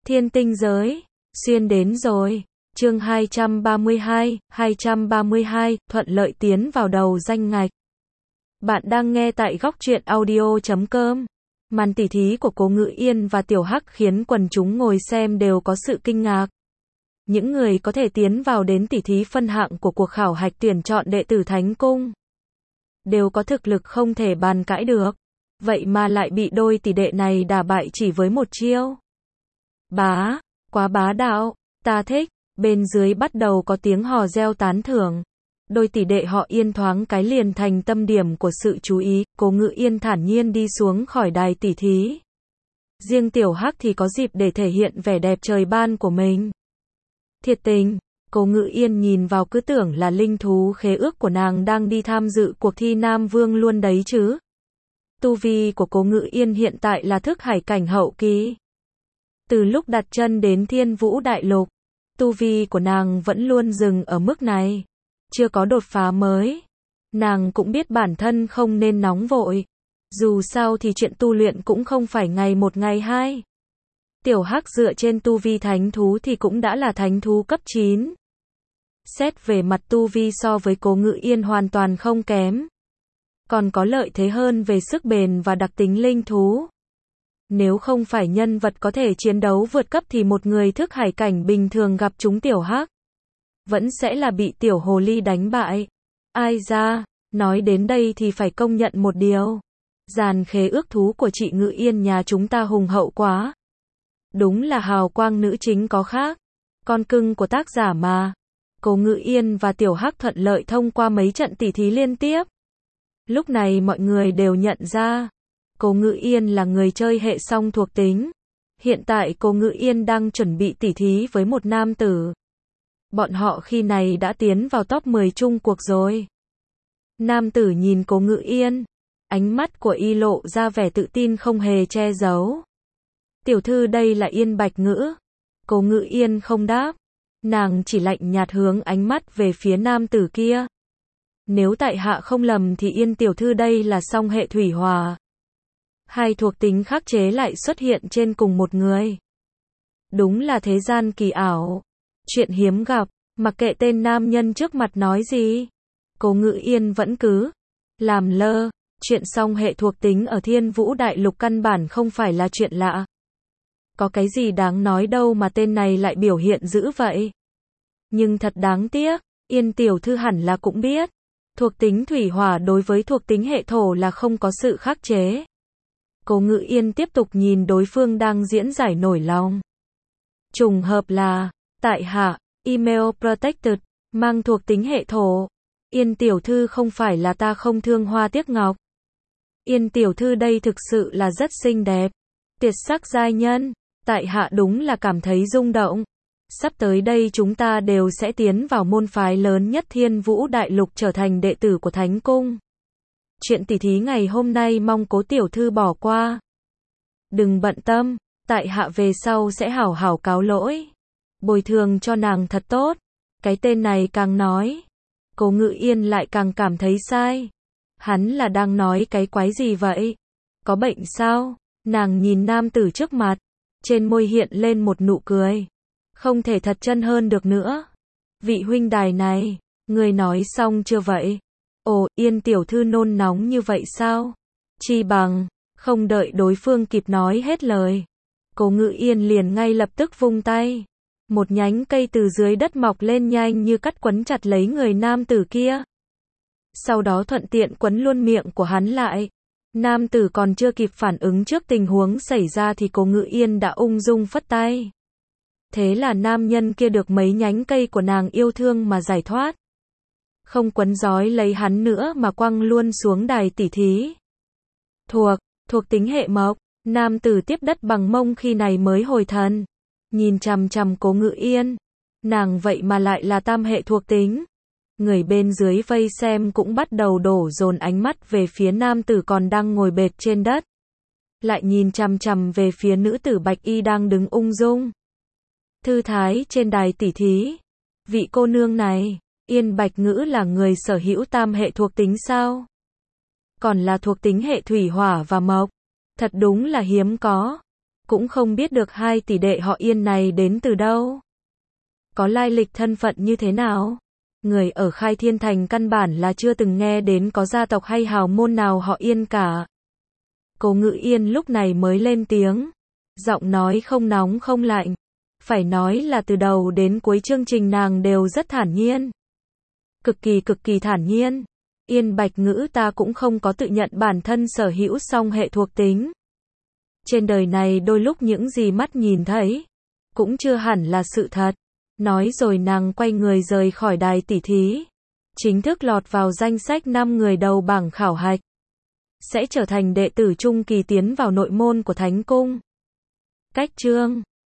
Thiên tinh giới, xuyên đến rồi. Chương 232, thuận lợi tiến vào đầu danh ngạch. Bạn đang nghe tại góc truyện audio.com. Màn tỉ thí của Cố Ngự Yên và Tiểu Hắc khiến quần chúng ngồi xem đều có sự kinh ngạc. Những người có thể tiến vào đến tỉ thí phân hạng của cuộc khảo hạch tuyển chọn đệ tử Thánh Cung đều có thực lực không thể bàn cãi được. Vậy mà lại bị đôi tỷ đệ này đả bại chỉ với một chiêu. Quá bá đạo, ta thích. Bên dưới bắt đầu có tiếng hò reo tán thưởng. Đôi tỷ đệ họ Yên thoáng cái liền thành tâm điểm của sự chú ý. Cố Ngự Yên thản nhiên đi xuống khỏi đài tỉ thí. Riêng Tiểu Hắc thì có dịp để thể hiện vẻ đẹp trời ban của mình. Thiệt tình, Cố Ngự Yên nhìn vào cứ tưởng là linh thú khế ước của nàng đang đi tham dự cuộc thi Nam Vương luôn đấy chứ. Tu vi của Cố Ngự Yên hiện tại là thức hải cảnh hậu kỳ. Từ lúc đặt chân đến Thiên Vũ Đại Lục, tu vi của nàng vẫn luôn dừng ở mức này, chưa có đột phá mới. Nàng cũng biết bản thân không nên nóng vội. Dù sao thì chuyện tu luyện cũng không phải ngày một ngày hai. Tiểu Hắc dựa trên tu vi thánh thú thì cũng đã là thánh thú cấp 9. Xét về mặt tu vi so với Cố Ngự Yên hoàn toàn không kém. Còn có lợi thế hơn về sức bền và đặc tính linh thú. Nếu không phải nhân vật có thể chiến đấu vượt cấp thì một người thức hải cảnh bình thường gặp chúng Tiểu Hắc vẫn sẽ là bị Tiểu Hồ Ly đánh bại. Ai ra, nói đến đây thì phải công nhận một điều. Dàn khế ước thú của chị Ngự Yên nhà chúng ta hùng hậu quá. Đúng là hào quang nữ chính có khác. Con cưng của tác giả mà. Cố Ngự Yên và Tiểu Hắc thuận lợi thông qua mấy trận tỉ thí liên tiếp. Lúc này mọi người đều nhận ra, Cố Ngự Yên là người chơi hệ song thuộc tính. Hiện tại Cố Ngự Yên đang chuẩn bị tỉ thí với một nam tử. Bọn họ khi này đã tiến vào top 10 chung cuộc rồi. Nam tử nhìn Cố Ngự Yên, ánh mắt của y lộ ra vẻ tự tin không hề che giấu. Tiểu thư đây là Yên Bạch Ngữ. Cố Ngự Yên không đáp. Nàng chỉ lạnh nhạt hướng ánh mắt về phía nam tử kia. Nếu tại hạ không lầm thì Yên tiểu thư đây là song hệ thủy hỏa. Hai thuộc tính khắc chế lại xuất hiện trên cùng một người. Đúng là thế gian kỳ ảo. Chuyện hiếm gặp, mặc kệ tên nam nhân trước mặt nói gì. Cố Ngự Yên vẫn cứ làm lơ. Chuyện song hệ thuộc tính ở Thiên Vũ Đại Lục căn bản không phải là chuyện lạ. Có cái gì đáng nói đâu mà tên này lại biểu hiện dữ vậy. Nhưng thật đáng tiếc, Yên tiểu thư hẳn là cũng biết. Thuộc tính thủy hỏa đối với thuộc tính hệ thổ là không có sự khắc chế. Cố Ngự Yên tiếp tục nhìn đối phương đang diễn giải nổi lòng. Trùng hợp là, tại hạ, Email Protected, mang thuộc tính hệ thổ. Yên tiểu thư không phải là ta không thương hoa tiếc ngọc. Yên tiểu thư đây thực sự là rất xinh đẹp. Tuyệt sắc giai nhân, tại hạ đúng là cảm thấy rung động. Sắp tới đây chúng ta đều sẽ tiến vào môn phái lớn nhất Thiên Vũ Đại Lục trở thành đệ tử của Thánh Cung. Chuyện tỉ thí ngày hôm nay mong Cố tiểu thư bỏ qua. Đừng bận tâm, tại hạ về sau sẽ hảo hảo cáo lỗi. Bồi thường cho nàng thật tốt. Cái tên này càng nói, Cố Ngự Yên lại càng cảm thấy sai. Hắn là đang nói cái quái gì vậy? Có bệnh sao? Nàng nhìn nam tử trước mặt, trên môi hiện lên một nụ cười. Không thể thật chân hơn được nữa. Vị huynh đài này, người nói xong chưa vậy? Ồ, Yên tiểu thư nôn nóng như vậy sao? Chi bằng, không đợi đối phương kịp nói hết lời. Cố Ngự Yên liền ngay lập tức vung tay. Một nhánh cây từ dưới đất mọc lên nhanh như cắt quấn chặt lấy người nam tử kia. Sau đó thuận tiện quấn luôn miệng của hắn lại. Nam tử còn chưa kịp phản ứng trước tình huống xảy ra thì Cố Ngự Yên đã ung dung phất tay. Thế là nam nhân kia được mấy nhánh cây của nàng yêu thương mà giải thoát. Không quấn gói lấy hắn nữa mà quăng luôn xuống đài tỉ thí. Thuộc tính hệ mộc, nam tử tiếp đất bằng mông khi này mới hồi thần. Nhìn chằm chằm Cố Ngự Yên. Nàng vậy mà lại là tam hệ thuộc tính. Người bên dưới vây xem cũng bắt đầu đổ dồn ánh mắt về phía nam tử còn đang ngồi bệt trên đất. Lại nhìn chằm chằm về phía nữ tử bạch y đang đứng ung dung thư thái trên đài tỉ thí. Vị cô nương này, Yên Bạch Ngữ là người sở hữu tam hệ thuộc tính sao? Còn là thuộc tính hệ thủy hỏa và mộc. Thật đúng là hiếm có. cũng không biết được hai tỷ đệ họ Yên này đến từ đâu. Có lai lịch thân phận như thế nào? Người ở Khai Thiên Thành căn bản là chưa từng nghe đến có gia tộc hay hào môn nào họ Yên cả. Cố Ngự Yên lúc này mới lên tiếng. Giọng nói không nóng không lạnh. Phải nói là từ đầu đến cuối chương trình nàng đều rất thản nhiên. Cực kỳ thản nhiên. Yên Bạch Ngữ ta cũng không có tự nhận bản thân sở hữu song hệ thuộc tính. Trên đời này đôi lúc những gì mắt nhìn thấy, cũng chưa hẳn là sự thật. Nói rồi nàng quay người rời khỏi đài tỉ thí. Chính thức lọt vào danh sách 5 người đầu bảng khảo hạch. Sẽ trở thành đệ tử trung kỳ tiến vào nội môn của Thánh Cung. Cách chương